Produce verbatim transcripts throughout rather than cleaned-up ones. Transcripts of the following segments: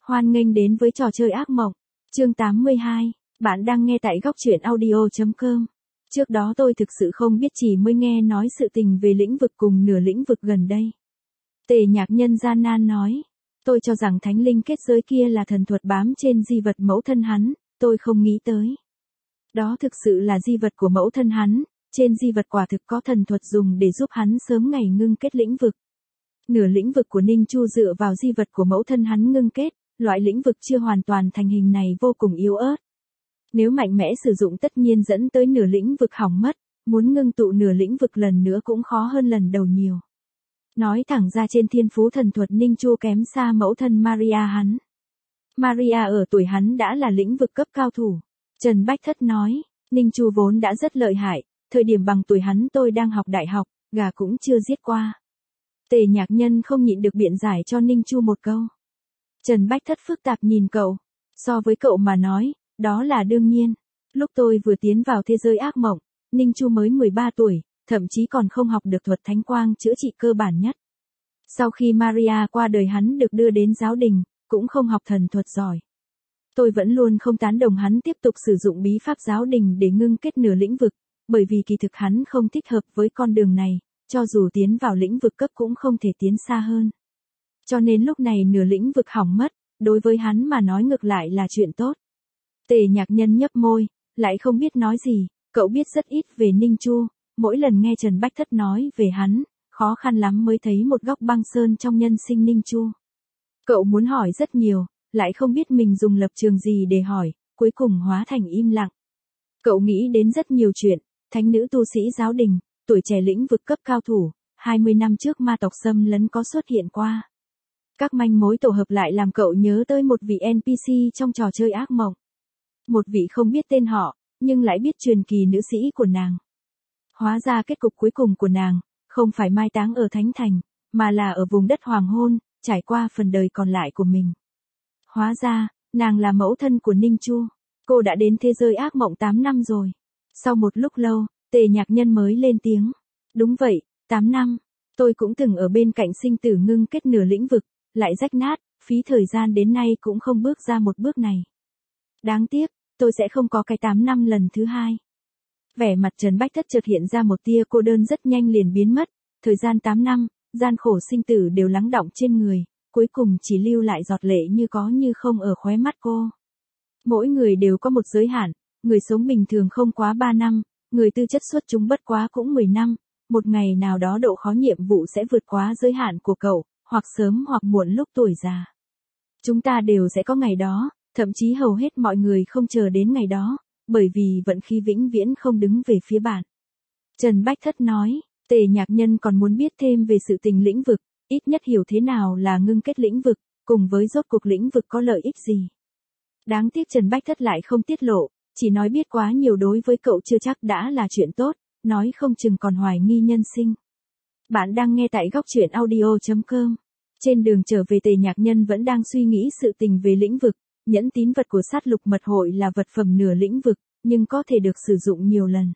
Hoan nghênh đến với trò chơi ác mộng. Chương tám mươi hai. Bạn đang nghe tại góc truyện audio chấm com. Trước đó tôi thực sự không biết, chỉ mới nghe nói sự tình về lĩnh vực cùng nửa lĩnh vực gần đây. Tề Nhạc Nhân gian nan nói. Tôi cho rằng thánh linh kết giới kia là thần thuật bám trên di vật mẫu thân hắn, tôi không nghĩ tới. Đó thực sự là di vật của mẫu thân hắn, trên di vật quả thực có thần thuật dùng để giúp hắn sớm ngày ngưng kết lĩnh vực. Nửa lĩnh vực của Ninh Chu dựa vào di vật của mẫu thân hắn ngưng kết, loại lĩnh vực chưa hoàn toàn thành hình này vô cùng yếu ớt. Nếu mạnh mẽ sử dụng tất nhiên dẫn tới nửa lĩnh vực hỏng mất, muốn ngưng tụ nửa lĩnh vực lần nữa cũng khó hơn lần đầu nhiều. Nói thẳng ra trên thiên phú thần thuật Ninh Chu kém xa mẫu thân Maria hắn. Maria ở tuổi hắn đã là lĩnh vực cấp cao thủ. Trần Bách Thất nói, Ninh Chu vốn đã rất lợi hại, thời điểm bằng tuổi hắn tôi đang học đại học, gà cũng chưa giết qua. Tề Nhạc Nhân không nhịn được biện giải cho Ninh Chu một câu. Trần Bách Thất phức tạp nhìn cậu, so với cậu mà nói, đó là đương nhiên. Lúc tôi vừa tiến vào thế giới ác mộng, Ninh Chu mới mười ba tuổi, thậm chí còn không học được thuật thánh quang chữa trị cơ bản nhất. Sau khi Maria qua đời hắn được đưa đến giáo đình, cũng không học thần thuật giỏi. Tôi vẫn luôn không tán đồng hắn tiếp tục sử dụng bí pháp giáo đình để ngưng kết nửa lĩnh vực, bởi vì kỳ thực hắn không thích hợp với con đường này, cho dù tiến vào lĩnh vực cấp cũng không thể tiến xa hơn. Cho nên lúc này nửa lĩnh vực hỏng mất, đối với hắn mà nói ngược lại là chuyện tốt. Tề Nhạc Nhân nhấp môi, lại không biết nói gì, cậu biết rất ít về Ninh Chu, mỗi lần nghe Trần Bách Thất nói về hắn, khó khăn lắm mới thấy một góc băng sơn trong nhân sinh Ninh Chu. Cậu muốn hỏi rất nhiều, lại không biết mình dùng lập trường gì để hỏi, cuối cùng hóa thành im lặng. Cậu nghĩ đến rất nhiều chuyện, thánh nữ tu sĩ giáo đình, tuổi trẻ lĩnh vực cấp cao thủ, hai mươi năm trước ma tộc xâm lấn có xuất hiện qua. Các manh mối tổ hợp lại làm cậu nhớ tới một vị en pê xê trong trò chơi ác mộng. Một vị không biết tên họ, nhưng lại biết truyền kỳ nữ sĩ của nàng. Hóa ra kết cục cuối cùng của nàng, không phải mai táng ở Thánh Thành, mà là ở vùng đất hoàng hôn, trải qua phần đời còn lại của mình. Hóa ra, nàng là mẫu thân của Ninh Chu. Cô đã đến thế giới ác mộng tám năm rồi. Sau một lúc lâu, Tề Nhạc Nhân mới lên tiếng. Đúng vậy, tám năm. Tôi cũng từng ở bên cạnh sinh tử ngưng kết nửa lĩnh vực, lại rách nát, phí thời gian đến nay cũng không bước ra một bước này. Đáng tiếc, tôi sẽ không có cái tám năm lần thứ hai. Vẻ mặt Trần Bách Thất chợt hiện ra một tia cô đơn, rất nhanh liền biến mất. Thời gian tám năm, gian khổ sinh tử đều lắng đọng trên người, cuối cùng chỉ lưu lại giọt lệ như có như không ở khóe mắt cô. Mỗi người đều có một giới hạn, người sống bình thường không quá ba năm, người tư chất xuất chúng bất quá cũng mười năm, một ngày nào đó độ khó nhiệm vụ sẽ vượt quá giới hạn của cậu, hoặc sớm hoặc muộn lúc tuổi già. Chúng ta đều sẽ có ngày đó, thậm chí hầu hết mọi người không chờ đến ngày đó, bởi vì vận khí vĩnh viễn không đứng về phía bạn. Trần Bách Thất nói, Tề Nhạc Nhân còn muốn biết thêm về sự tình lĩnh vực, ít nhất hiểu thế nào là ngưng kết lĩnh vực, cùng với rốt cuộc lĩnh vực có lợi ích gì. Đáng tiếc Trần Bách Thất lại không tiết lộ, chỉ nói biết quá nhiều đối với cậu chưa chắc đã là chuyện tốt, nói không chừng còn hoài nghi nhân sinh. Bạn đang nghe tại góc truyện audio chấm com. Trên đường trở về, Tề Nhạc Nhân vẫn đang suy nghĩ sự tình về lĩnh vực. Nhẫn tín vật của sát lục mật hội là vật phẩm nửa lĩnh vực, nhưng có thể được sử dụng nhiều lần.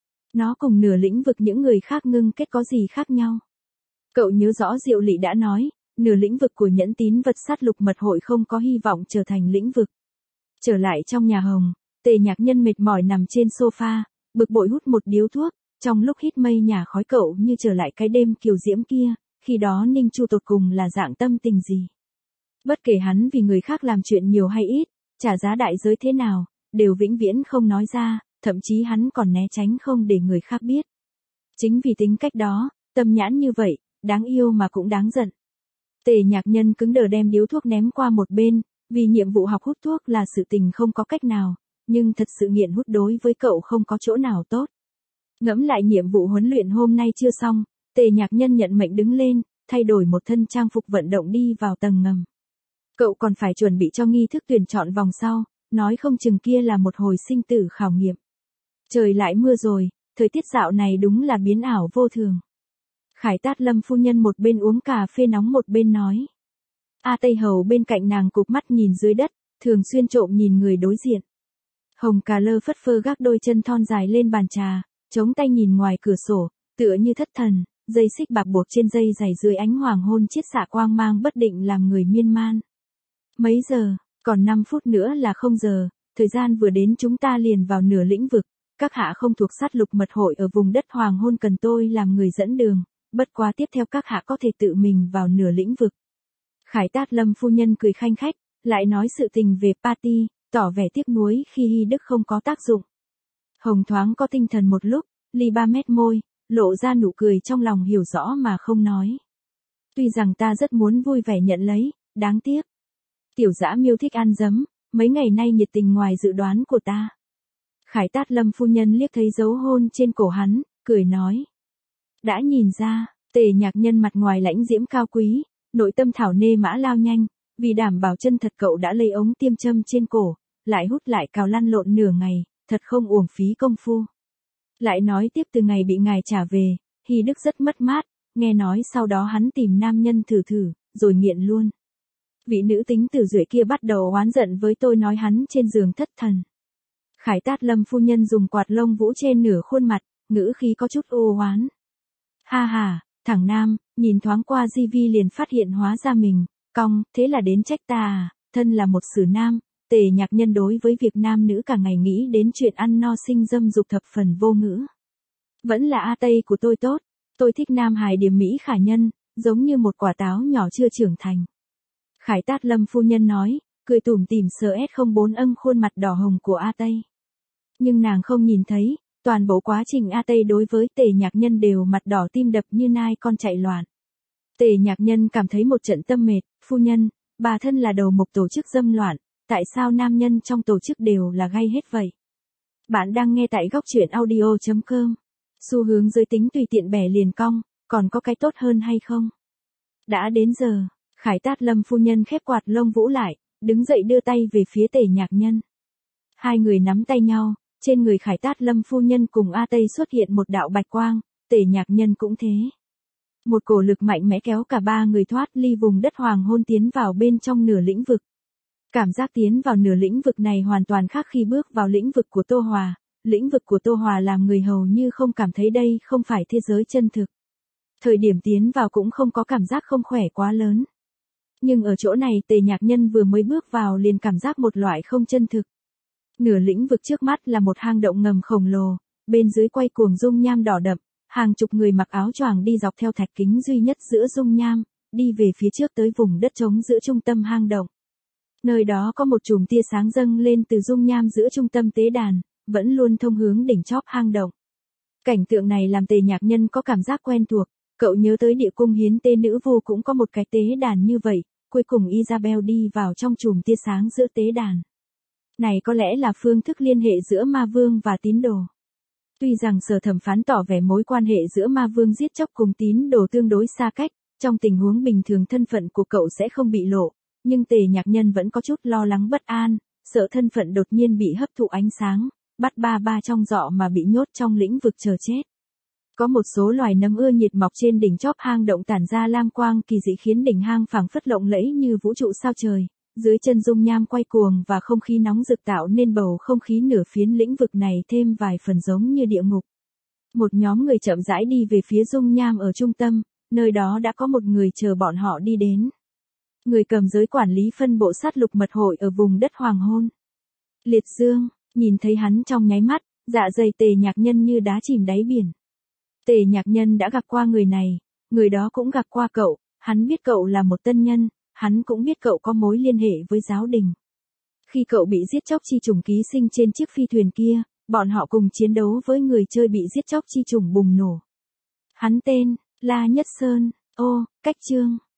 Nó cùng nửa lĩnh vực những người khác ngưng kết có gì khác nhau? Cậu nhớ rõ Diệu Lị đã nói, nửa lĩnh vực của nhẫn tín vật sát lục mật hội không có hy vọng trở thành lĩnh vực. Trở lại trong nhà Hồng, Tề Nhạc Nhân mệt mỏi nằm trên sofa, bực bội hút một điếu thuốc, trong lúc hít mây nhả khói cậu như trở lại cái đêm kiều diễm kia, khi đó Ninh Chu tột cùng là dạng tâm tình gì. Bất kể hắn vì người khác làm chuyện nhiều hay ít, trả giá đại giới thế nào, đều vĩnh viễn không nói ra, thậm chí hắn còn né tránh không để người khác biết. Chính vì tính cách đó, tâm nhãn như vậy, đáng yêu mà cũng đáng giận. Tề Nhạc Nhân cứng đờ đem điếu thuốc ném qua một bên, vì nhiệm vụ học hút thuốc là sự tình không có cách nào, nhưng thật sự nghiện hút đối với cậu không có chỗ nào tốt. Ngẫm lại nhiệm vụ huấn luyện hôm nay chưa xong, Tề Nhạc Nhân nhận mệnh đứng lên, thay đổi một thân trang phục vận động đi vào tầng ngầm. Cậu còn phải chuẩn bị cho nghi thức tuyển chọn vòng sau, nói không chừng kia là một hồi sinh tử khảo nghiệm. Trời lại mưa rồi, thời tiết dạo này đúng là biến ảo vô thường. Khải Tát Lâm phu nhân một bên uống cà phê nóng một bên nói. A Tây Hầu bên cạnh nàng cụp mắt nhìn dưới đất, thường xuyên trộm nhìn người đối diện. Hồng Cà Lơ phất phơ gác đôi chân thon dài lên bàn trà, chống tay nhìn ngoài cửa sổ, tựa như thất thần, dây xích bạc buộc trên dây giày dưới ánh hoàng hôn chiết xạ quang mang bất định làm người miên man. Mấy giờ? Còn năm phút nữa là không giờ, thời gian vừa đến chúng ta liền vào nửa lĩnh vực. Các hạ không thuộc sát lục mật hội ở vùng đất hoàng hôn cần tôi làm người dẫn đường, bất quá tiếp theo các hạ có thể tự mình vào nửa lĩnh vực. Khải Tát Lâm phu nhân cười khanh khách, lại nói sự tình về party, tỏ vẻ tiếc nuối khi Hy Đức không có tác dụng. Hồng thoáng có tinh thần một lúc, ly ba mét môi, lộ ra nụ cười trong lòng hiểu rõ mà không nói. Tuy rằng ta rất muốn vui vẻ nhận lấy, đáng tiếc. Tiểu dã miêu thích ăn dấm, mấy ngày nay nhiệt tình ngoài dự đoán của ta. Khải Tát Lâm phu nhân liếc thấy dấu hôn trên cổ hắn, cười nói. Đã nhìn ra, Tề Nhạc Nhân mặt ngoài lãnh diễm cao quý, nội tâm thảo nê mã lao nhanh, vì đảm bảo chân thật cậu đã lấy ống tiêm châm trên cổ, lại hút lại cào lăn lộn nửa ngày, thật không uổng phí công phu. Lại nói tiếp từ ngày bị ngài trả về, Hy Đức rất mất mát, nghe nói sau đó hắn tìm nam nhân thử thử, rồi nghiện luôn. Vị nữ tính tử duệ kia bắt đầu oán giận với tôi nói hắn trên giường thất thần. Khải Tát Lâm phu nhân dùng quạt lông vũ trên nửa khuôn mặt, ngữ khí có chút ô oán. Ha ha, thằng nam, nhìn thoáng qua di vi liền phát hiện hóa ra mình, cong, thế là đến trách ta à, thân là một sử nam, Tề Nhạc Nhân đối với việc nam nữ cả ngày nghĩ đến chuyện ăn no sinh dâm dục thập phần vô ngữ. Vẫn là A Tây của tôi tốt, tôi thích nam hài điềm mỹ khả nhân, giống như một quả táo nhỏ chưa trưởng thành. Khải Tát Lâm phu nhân nói, cười tủm tỉm sờ S không bốn âng khuôn mặt đỏ hồng của A Tây. Nhưng nàng không nhìn thấy, toàn bộ quá trình A Tây đối với Tề Nhạc Nhân đều mặt đỏ tim đập như nai con chạy loạn. Tề Nhạc Nhân cảm thấy một trận tâm mệt, phu nhân, bà thân là đầu mục tổ chức dâm loạn, tại sao nam nhân trong tổ chức đều là gay hết vậy? Bạn đang nghe tại góc truyện audio chấm com. Xu hướng giới tính tùy tiện bẻ liền cong, còn có cái tốt hơn hay không? Đã đến giờ, Khải Tát Lâm phu nhân khép quạt lông vũ lại, đứng dậy đưa tay về phía Tề Nhạc Nhân. Hai người nắm tay nhau, trên người Khải Tát Lâm phu nhân cùng A Tây xuất hiện một đạo bạch quang, Tề Nhạc Nhân cũng thế. Một cổ lực mạnh mẽ kéo cả ba người thoát ly vùng đất hoàng hôn tiến vào bên trong nửa lĩnh vực. Cảm giác tiến vào nửa lĩnh vực này hoàn toàn khác khi bước vào lĩnh vực của Tô Hòa, lĩnh vực của Tô Hòa làm người hầu như không cảm thấy đây không phải thế giới chân thực. Thời điểm tiến vào cũng không có cảm giác không khỏe quá lớn. Nhưng ở chỗ này Tề Nhạc Nhân vừa mới bước vào liền cảm giác một loại không chân thực. Nửa lĩnh vực trước mắt là một hang động ngầm khổng lồ, bên dưới quay cuồng dung nham đỏ đậm, hàng chục người mặc áo choàng đi dọc theo thạch kính duy nhất giữa dung nham, đi về phía trước tới vùng đất trống giữa trung tâm hang động. Nơi đó có một chùm tia sáng dâng lên từ dung nham giữa trung tâm tế đàn, vẫn luôn thông hướng đỉnh chóp hang động. Cảnh tượng này làm Tề Nhạc Nhân có cảm giác quen thuộc, cậu nhớ tới địa cung hiến tế nữ vu cũng có một cái tế đàn như vậy, cuối cùng Isabel đi vào trong chùm tia sáng giữa tế đàn. Này có lẽ là phương thức liên hệ giữa ma vương và tín đồ. Tuy rằng sở thẩm phán tỏ vẻ mối quan hệ giữa ma vương giết chóc cùng tín đồ tương đối xa cách, trong tình huống bình thường thân phận của cậu sẽ không bị lộ, nhưng Tề Nhạc Nhân vẫn có chút lo lắng bất an, sợ thân phận đột nhiên bị hấp thụ ánh sáng, bắt ba ba trong giọ mà bị nhốt trong lĩnh vực chờ chết. Có một số loài nấm ưa nhiệt mọc trên đỉnh chóp hang động tản ra lam quang kỳ dị khiến đỉnh hang phảng phất lộng lẫy như vũ trụ sao trời, dưới chân dung nham quay cuồng và không khí nóng rực tạo nên bầu không khí nửa phiến lĩnh vực này thêm vài phần giống như địa ngục. Một nhóm người chậm rãi đi về phía dung nham ở trung tâm, nơi đó đã có một người chờ bọn họ đi đến. Người cầm giới quản lý phân bộ sát lục mật hội ở vùng đất hoàng hôn. Liệt Dương, nhìn thấy hắn trong nháy mắt, dạ dày Tề Nhạc Nhân như đá chìm đáy biển. Tề Nhạc Nhân đã gặp qua người này, người đó cũng gặp qua cậu, hắn biết cậu là một tân nhân, hắn cũng biết cậu có mối liên hệ với giáo đình. Khi cậu bị giết chóc chi trùng ký sinh trên chiếc phi thuyền kia, bọn họ cùng chiến đấu với người chơi bị giết chóc chi trùng bùng nổ. Hắn tên, La Nhất Sơn, ô, cách chương.